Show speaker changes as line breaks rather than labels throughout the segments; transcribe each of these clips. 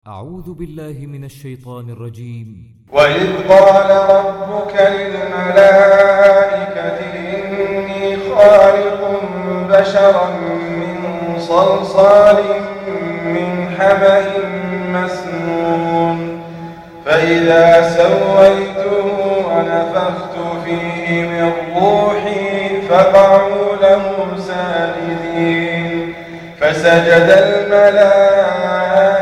أعوذ بالله من الشيطان الرجيم.
وإذ قال ربك للملائكة إني خالق بشرا من صلصال من حمأ مسنون فإذا سويته ونفخت فيه من روحي فقعوا له ساجدين فسجد الملائكة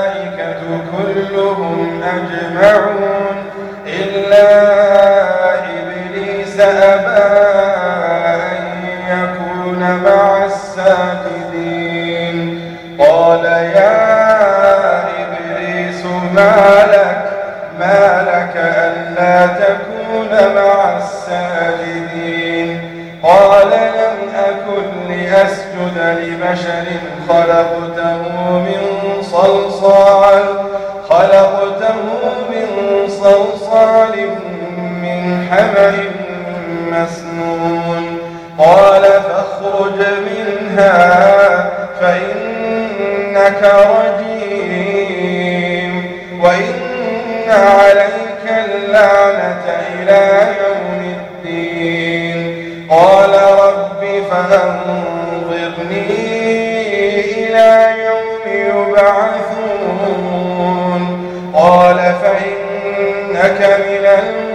كلهم أجمعون إلا إبليس أبى أن يكون مع الساجدين قال يا إبليس ما لك ألا تكون مع الساجدين قال لم أكن لأسجد لبشر خلقته من صلصال من حمأ مسنون قال فاخرج منها فإنك رجيم وإن عليك اللعنة إلى يوم الدين قال رب فأنظرني إلى يوم يبعثون قال فإنك من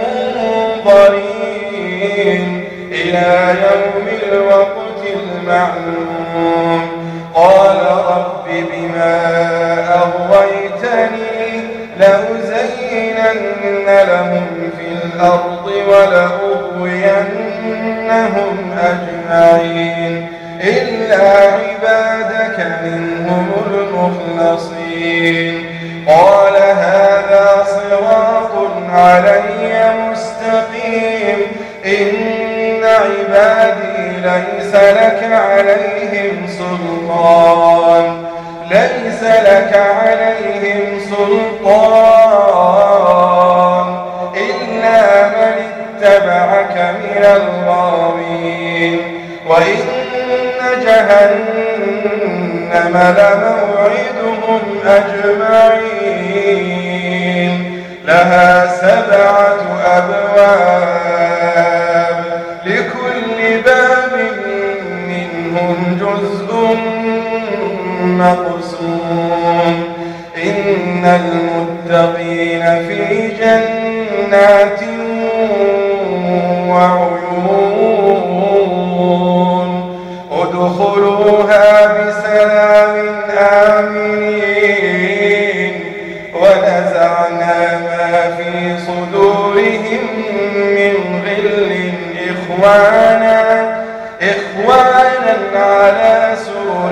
المنظرين إلى يوم الوقت المعلوم قال رب بما أغويتني لأزينن لهم في الأرض ولأغوينهم أجمعين إلا عبادك منهم المخلصين قال هذا صراط علي مستقيم إن عبادي ليس لك عليهم سلطان إلا من اتبعك من الغاوين وإن جهنم لموعدهم أجمعين لها 7 أبواب لكل باب منهم جزء مقسوم إن المتقين في جنات وعيون ادخلوها بسلام آمنين ونزعنا ما في صدورهم من غل إخوانا على سرر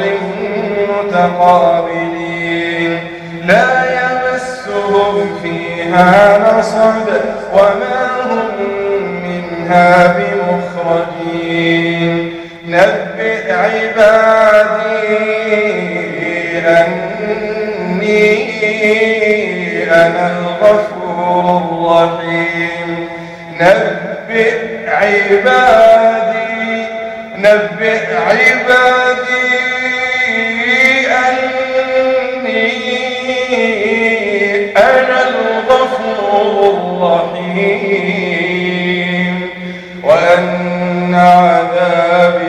متقابلين لا يمسهم فيها نصب وما هم منها بمخرجين نبئ عبادي أني أنا الغفور الرحيم نبئ عبادي أني أنا الغفور الرحيم وأن عذابي